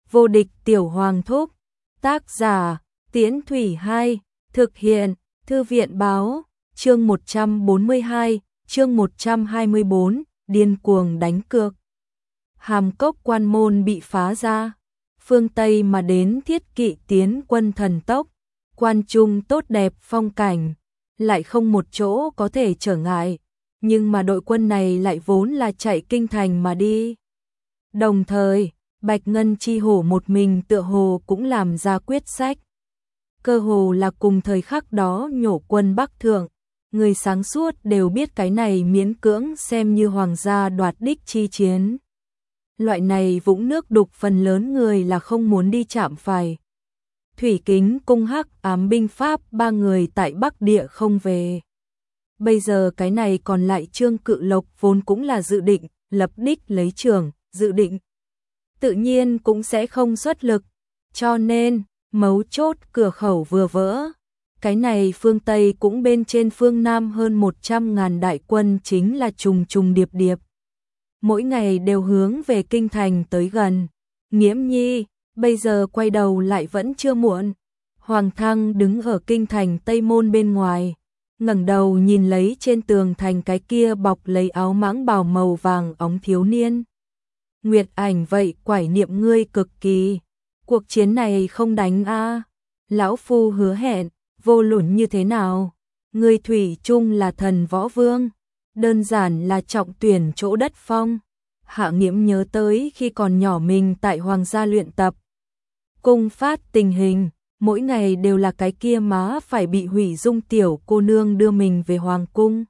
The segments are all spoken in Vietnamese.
Vô địch tiểu hoàng thúc. Tác giả, Tiễn Thủy 2, thực hiện, Thư viện báo, chương 142, chương 124, điên cuồng đánh cược. Hàm Cốc quan môn bị phá ra, phương Tây mà đến Thiết Kỵ tiến quân thần tốc, quan trung tốt đẹp phong cảnh, lại không một chỗ có thể trở ngại, nhưng mà đội quân này lại vốn là chạy kinh thành mà đi. Đồng thời, Bạch Ngân Chi Hổ một mình tựa hồ cũng làm ra quyết sách. Cơ hồ là cùng thời khắc đó nhổ quân Bắc Thượng, người sáng suốt đều biết cái này miễn cưỡng xem như hoàng gia đoạt đích chi chiến. Loại này vũng nước đục phần lớn người là không muốn đi chạm phải. Thủy Kính Cung Hắc Ám binh pháp ba người tại Bắc Địa không về. Bây giờ cái này còn lại Trương Cự Lộc vốn cũng là dự định lập đích lấy trường, dự định tự nhiên cũng sẽ không xuất lực, cho nên mấu chốt cửa khẩu vừa vỡ. Cái này phương Tây cũng bên trên phương Nam hơn 100.000 đại quân chính là trùng trùng điệp điệp. Mỗi ngày đều hướng về kinh thành tới gần. Nghiễm Nhi, bây giờ quay đầu lại vẫn chưa muộn. Hoàng Thăng đứng ở kinh thành Tây Môn bên ngoài, ngẩng đầu nhìn lấy trên tường thành cái kia bọc lấy áo mãng bào màu vàng óng thiếu niên. Nguyệt Ảnh vậy quải niệm ngươi cực kỳ. Cuộc chiến này không đánh a? Lão phu hứa hẹn, vô luận như thế nào, ngươi thủy chung là thần võ vương, đơn giản là trọng tuyển chỗ đất phong. Hạ Nghiễm nhớ tới khi còn nhỏ mình tại hoàng gia luyện tập cung phát tình hình, mỗi ngày đều là cái kia má phải bị hủy dung tiểu cô nương đưa mình về hoàng cung.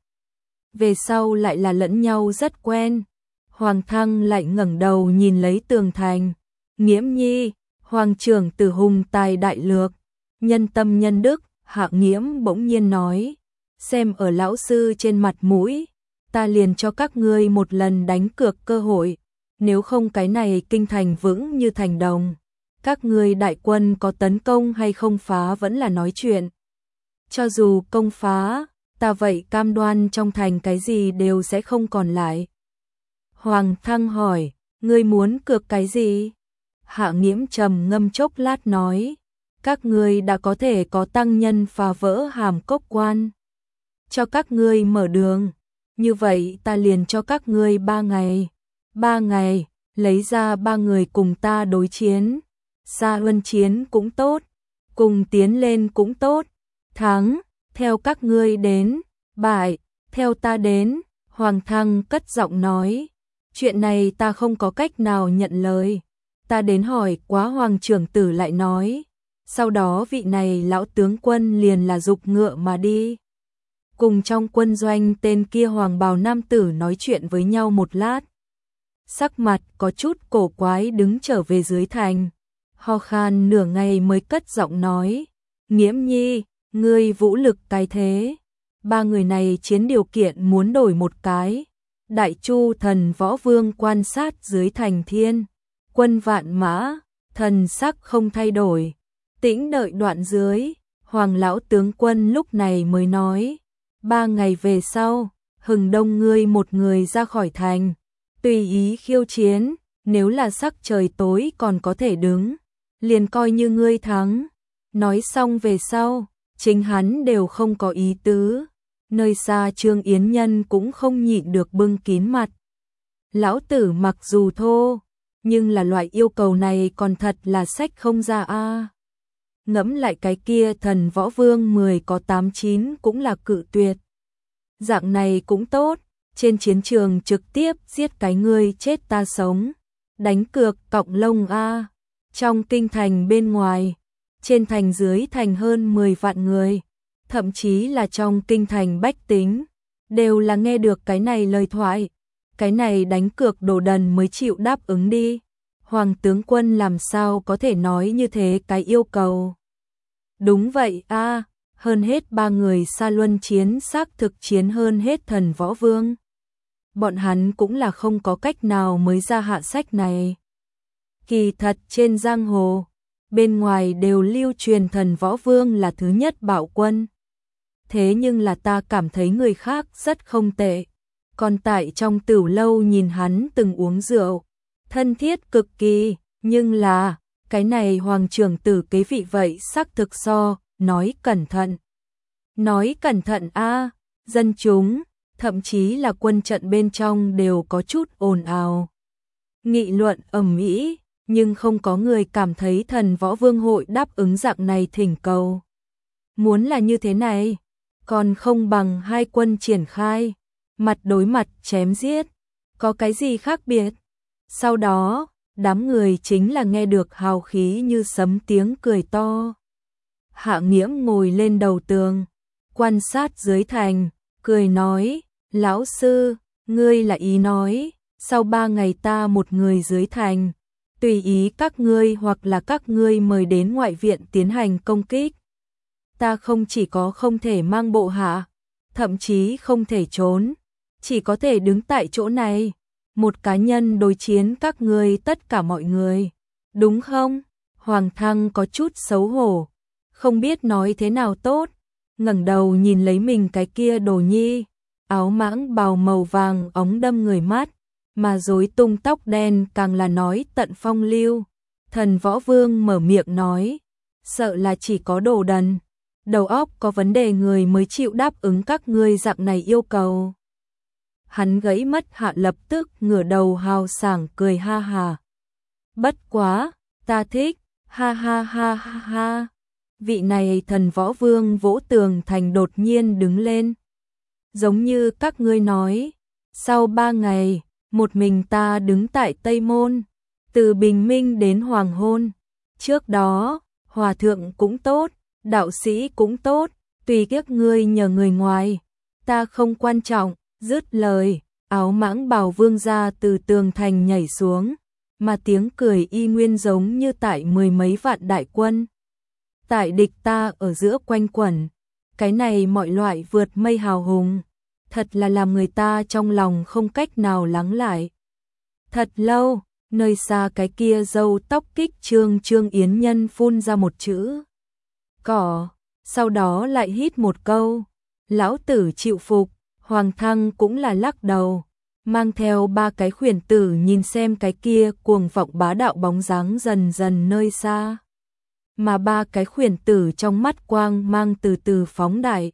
Về sau lại là lẫn nhau rất quen. Hoàng Thăng lại ngẩng đầu nhìn lấy tường thành. Nghiễm Nhi, hoàng trưởng tử hùng tài đại lược, nhân tâm nhân đức. Hạ Nghiễm bỗng nhiên nói, xem ở lão sư trên mặt mũi, ta liền cho các ngươi một lần đánh cược cơ hội, nếu không cái này kinh thành vững như thành đồng, các ngươi đại quân có tấn công hay không phá vẫn là nói chuyện. Cho dù công phá, ta vậy cam đoan trong thành cái gì đều sẽ không còn lại. Hoàng Thăng hỏi, ngươi muốn cược cái gì? Hạ Nghiễm trầm ngâm chốc lát nói, các ngươi đã có thể có tăng nhân phá vỡ Hàm Cốc quan, cho các ngươi mở đường, như vậy ta liền cho các ngươi 3 ngày. 3 ngày, lấy ra 3 người cùng ta đối chiến, xa luân chiến cũng tốt, cùng tiến lên cũng tốt, thắng, theo các ngươi đến, bại, theo ta đến. Hoàng Thăng cất giọng nói, chuyện này ta không có cách nào nhận lời, ta đến hỏi quá hoàng trưởng tử lại nói. Sau đó vị này lão tướng quân liền là dục ngựa mà đi. Cùng trong quân doanh tên kia hoàng bào nam tử nói chuyện với nhau một lát. Sắc mặt có chút cổ quái đứng trở về dưới thành. Ho khan nửa ngày mới cất giọng nói, Nghiễm Nhi, ngươi vũ lực cái thế. 3 người này chiến điều kiện muốn đổi một cái. Đại Chu thần võ vương quan sát dưới thành thiên, quân vạn mã, thần sắc không thay đổi. Tĩnh đợi đoạn dưới, hoàng lão tướng quân lúc này mới nói, 3 ngày về sau, hừng đông ngươi một người ra khỏi thành, tùy ý khiêu chiến, nếu là sắc trời tối còn có thể đứng, liền coi như ngươi thắng. Nói xong về sau, chính hắn đều không có ý tứ, nơi xa Trương Yến Nhân cũng không nhịn được bưng kín mặt. Lão tử mặc dù thô, nhưng là loại yêu cầu này còn thật là sách không ra a. Ngẫm lại cái kia thần võ vương 10 có 8-9 cũng là cự tuyệt. Dạng này cũng tốt, trên chiến trường trực tiếp giết cái ngươi chết ta sống, đánh cược cọng lông a. Trong kinh thành bên ngoài, trên thành dưới thành hơn 10 vạn người, thậm chí là trong kinh thành bách tính, đều là nghe được cái này lời thoại. Cái này đánh cược đồ đần mới chịu đáp ứng đi. Hoàng tướng quân làm sao có thể nói như thế cái yêu cầu. Đúng vậy a, hơn hết 3 người xa luân chiến xác thực chiến hơn hết thần võ vương. Bọn hắn cũng là không có cách nào mới ra hạ sách này. Kỳ thật trên giang hồ, bên ngoài đều lưu truyền thần võ vương là thứ nhất bạo quân. Thế nhưng là ta cảm thấy người khác rất không tệ. Còn tại trong tửu lâu nhìn hắn từng uống rượu, thân thiết cực kỳ, nhưng là Cái này hoàng trưởng tử kế vị vậy xác thực so, nói cẩn thận. Nói cẩn thận a, dân chúng, thậm chí là quân trận bên trong đều có chút ồn ào. Nghị luận ầm ĩ, nhưng không có người cảm thấy Thần Võ Vương hội đáp ứng dạng này thỉnh cầu. Muốn là như thế này, còn không bằng hai quân triển khai, mặt đối mặt chém giết, có cái gì khác biệt. Sau đó, đám người chính là nghe được hào khí như sấm tiếng cười to. Hạ Nghiễm ngồi lên đầu tường, quan sát dưới thành, cười nói, lão sư, ngươi là ý nói, sau 3 ngày ta một người dưới thành, tùy ý các ngươi hoặc là các ngươi mời đến ngoại viện tiến hành công kích. Ta không chỉ có không thể mang bộ hạ, thậm chí không thể trốn, chỉ có thể đứng tại chỗ này, một cá nhân đối chiến các ngươi tất cả mọi người, đúng không? Hoàng Thăng có chút xấu hổ, không biết nói thế nào tốt, ngẩng đầu nhìn lấy mình cái kia đồ nhi, áo mãng bào màu vàng óng đâm người mắt, mà rối tung tóc đen càng là nói tận phong lưu. Thần Võ Vương mở miệng nói, sợ là chỉ có đồ đần, đầu óc có vấn đề người mới chịu đáp ứng các ngươi dạng này yêu cầu. Hắn gãy mất Hạ lập tức ngửa đầu hào sảng cười ha ha. Bất quá, ta thích, ha ha ha ha ha. Vị này Thần Võ Vương vỗ tường thành đột nhiên đứng lên. Giống như các ngươi nói, sau 3 ngày, một mình ta đứng tại Tây Môn, từ bình minh đến hoàng hôn. Trước đó, hòa thượng cũng tốt, đạo sĩ cũng tốt, tùy các ngươi nhờ người ngoài, ta không quan trọng. Dứt lời, áo mãng bào vương ra từ tường thành nhảy xuống, mà tiếng cười y nguyên giống như tại 10 mấy vạn đại quân. Tại địch ta ở giữa quanh quẩn, cái này mọi loại vượt mây hào hùng, thật là làm người ta trong lòng không cách nào lắng lại. Thật lâu, nơi xa cái kia râu tóc kích Trương Yến Nhân phun ra một chữ cỏ, sau đó lại hít một câu, lão tử chịu phục. Hoàng Thăng cũng là lắc đầu, mang theo 3 cái khuyển tử nhìn xem cái kia cuồng vọng bá đạo bóng dáng dần dần nơi xa. Mà 3 cái khuyển tử trong mắt quang mang từ từ phóng đại.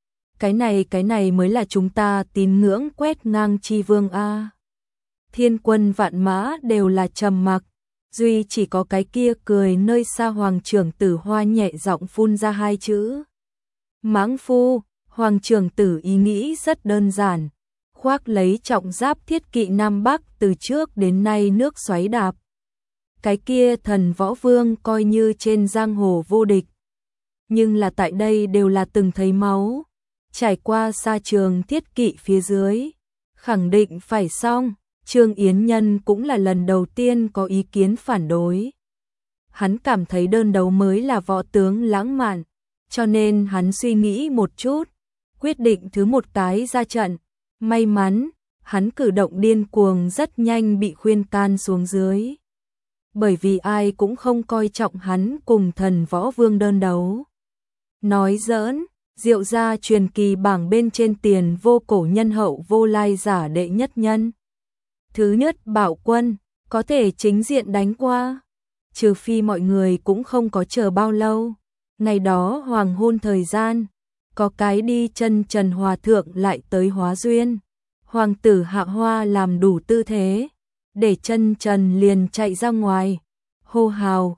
Cái này mới là chúng ta tín ngưỡng quét ngang chi vương a. Thiên quân vạn mã đều là trầm mặc, duy chỉ có cái kia cười nơi xa hoàng trưởng tử Hoa nhẹ giọng phun ra 2 chữ. Mãng phu. Hoàng trưởng tử ý nghĩ rất đơn giản, khoác lấy trọng giáp thiết kỵ Nam Bắc từ trước đến nay nước xoáy đạp. Cái kia Thần Võ Vương coi như trên giang hồ vô địch, nhưng là tại đây đều là từng thấy máu, trải qua sa trường thiết kỵ phía dưới, khẳng định phải xong. Trương Yến Nhân cũng là lần đầu tiên có ý kiến phản đối. Hắn cảm thấy đơn đấu mới là võ tướng lãng mạn, cho nên hắn suy nghĩ một chút, quyết định thứ một cái ra trận. May mắn, hắn cử động điên cuồng rất nhanh bị khuyên can xuống dưới. Bởi vì ai cũng không coi trọng hắn cùng Thần Võ Vương đơn đấu. Nói giỡn, Diệu gia truyền kỳ bảng bên trên tiền vô cổ nhân hậu vô lai giả đệ nhất nhân. Thứ nhất Bảo Quân, có thể chính diện đánh qua. Trừ phi mọi người cũng không có chờ bao lâu. Ngày đó hoàng hôn thời gian, có cái đi chân trần hòa thượng lại tới hóa duyên. Hoàng tử Hạ Hoa làm đủ tư thế, để chân trần liền chạy ra ngoài, hô hào,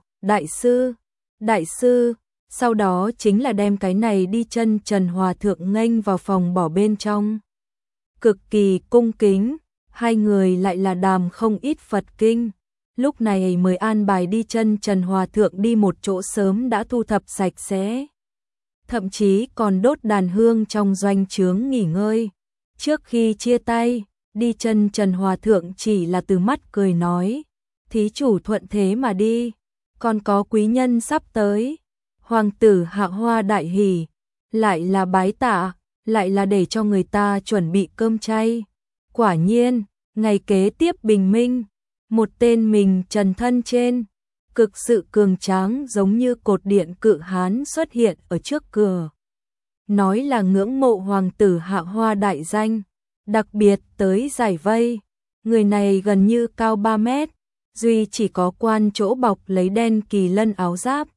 đại sư, sau đó chính là đem cái này đi chân trần hòa thượng nghênh vào phòng bỏ bên trong. Cực kỳ cung kính, hai người lại là đàm không ít Phật kinh. Lúc này mới an bài đi chân trần hòa thượng đi một chỗ sớm đã thu thập sạch sẽ. Thậm chí còn đốt đàn hương trong doanh trướng nghỉ ngơi. Trước khi chia tay, đi chân trần hòa thượng chỉ là từ mắt cười nói, thí chủ thuận thế mà đi, còn có quý nhân sắp tới. Hoàng tử Hạ Hoa đại hỉ, lại là bái tạ, lại là để cho người ta chuẩn bị cơm chay. Quả nhiên, ngày kế tiếp bình minh, một tên mình trần thân trên, cực sự cường tráng giống như cột điện cự hán xuất hiện ở trước cửa. Nói là ngưỡng mộ hoàng tử Hạ Hoa đại danh, đặc biệt tới giải vây. Người này gần như cao 3 mét, duy chỉ có quan chỗ bọc lấy đen kỳ lân áo giáp.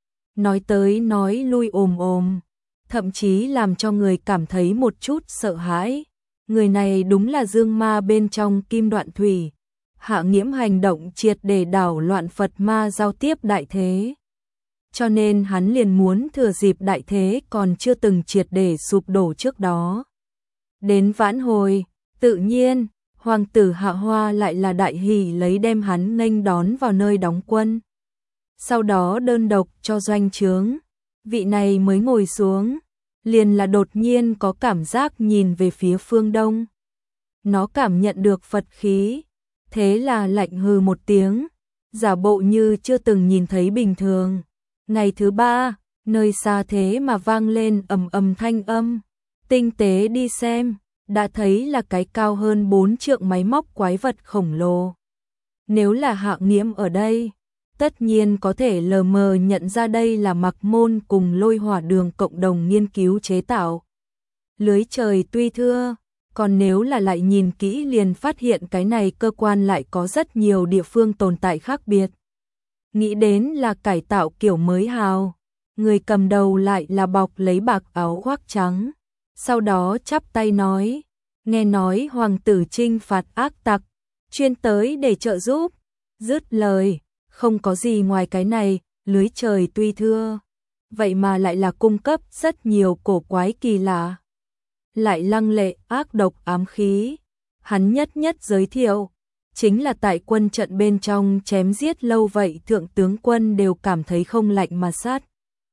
Nói tới nói lui ồm ồm, thậm chí làm cho người cảm thấy một chút sợ hãi. Người này đúng là dương ma bên trong Kim Đoạn Thủy. Hạ Nghiễm hành động triệt để đảo loạn Phật ma giao tiếp đại thế. Cho nên hắn liền muốn thừa dịp đại thế còn chưa từng triệt để sụp đổ trước đó. Đến vãn hồi, tự nhiên, hoàng tử Hạ Hoa lại là đại hỉ lấy đem hắn nghênh đón vào nơi đóng quân. Sau đó đơn độc cho doanh trướng, vị này mới ngồi xuống, liền là đột nhiên có cảm giác nhìn về phía phương đông. Nó cảm nhận được Phật khí, thế là lạnh hừ một tiếng, giả bộ như chưa từng nhìn thấy bình thường. Ngày thứ ba, nơi xa thế mà vang lên ầm ầm thanh âm, tinh tế đi xem, đã thấy là cái cao hơn 4 trượng máy móc quái vật khổng lồ. Nếu là Hạ Nghiễm ở đây, tất nhiên có thể lờ mờ nhận ra đây là Mặc Môn cùng Lôi Hỏa Đường cộng đồng nghiên cứu chế tạo. Lưới trời tuy thưa, còn nếu là lại nhìn kỹ liền phát hiện cái này cơ quan lại có rất nhiều địa phương tồn tại khác biệt. Nghĩ đến là cải tạo kiểu mới hào, người cầm đầu lại là bọc lấy bạc áo khoác trắng. Sau đó chắp tay nói, nghe nói hoàng tử trinh phạt ác tặc, chuyên tới để trợ giúp. Dứt lời, không có gì ngoài cái này, lưới trời tuy thưa, vậy mà lại là cung cấp rất nhiều cổ quái kỳ lạ. Lại lăng lệ ác độc ám khí, hắn nhất nhất giới thiệu, chính là tại quân trận bên trong chém giết lâu vậy thượng tướng quân đều cảm thấy không lạnh mà sát.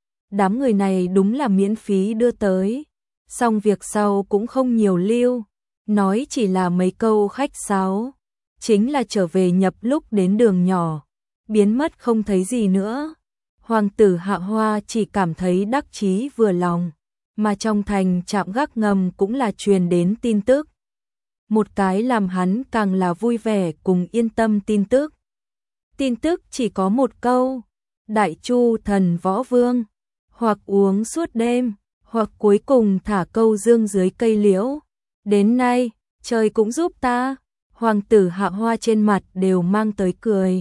Đám người này đúng là miễn phí đưa tới, xong việc sau cũng không nhiều lưu, nói chỉ là mấy câu khách sáo, chính là trở về nhập lúc đến đường nhỏ, biến mất không thấy gì nữa. Hoàng tử Hạ Hoa chỉ cảm thấy đắc chí vừa lòng, mà trong thành trạm gác ngầm cũng là truyền đến tin tức. Một cái làm hắn càng là vui vẻ cùng yên tâm tin tức. Tin tức chỉ có một câu, Đại Chu thần võ vương, hoặc uống suốt đêm, hoặc cuối cùng thả câu dương dưới cây liễu. Đến nay, trời cũng giúp ta. Hoàng tử Hạ Hoa trên mặt đều mang tới cười.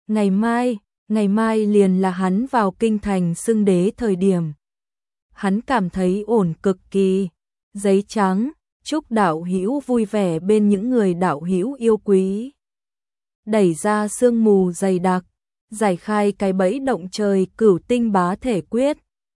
Ngày mai liền là hắn vào kinh thành xưng đế thời điểm. Hắn cảm thấy ổn cực kỳ. Giấy trắng, chúc đạo hữu vui vẻ bên những người đạo hữu yêu quý. Đẩy ra sương mù dày đặc, giải khai cái bẫy động trời cửu tinh bá thể quyết.